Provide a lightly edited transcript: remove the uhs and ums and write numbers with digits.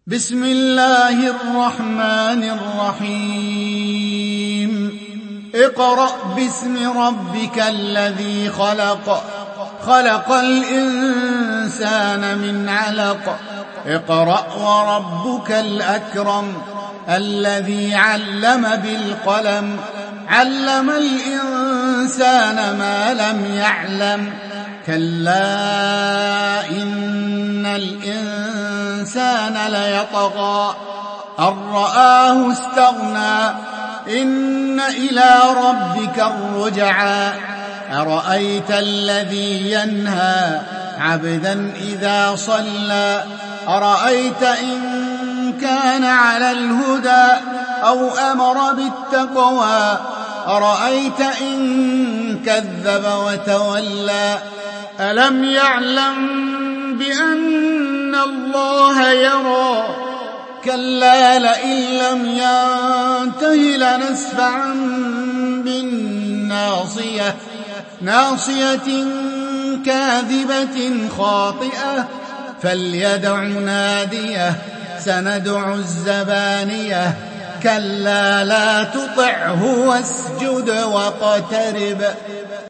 بسم الله الرحمن الرحيم اقرأ باسم ربك الذي خلق خلق الإنسان من علق اقرأ وربك الأكرم الذي علم بالقلم علم الإنسان ما لم يعلم كلا إن الإنسان ليطغى أن رآه استغنى إن إلى ربك الرجعى أرأيت الذي ينهى عبدا إذا صلى أرأيت إن كان على الهدى أو أمر بالتقوى أرأيت إن كذب وتولى ألم يعلم بأن الله يرى كلا لئن لم ينته لنسفعا بالناصية ناصية كاذبة خاطئة فليدع ناديه سندع الزبانية كلا لا تطعه واسجد واقترب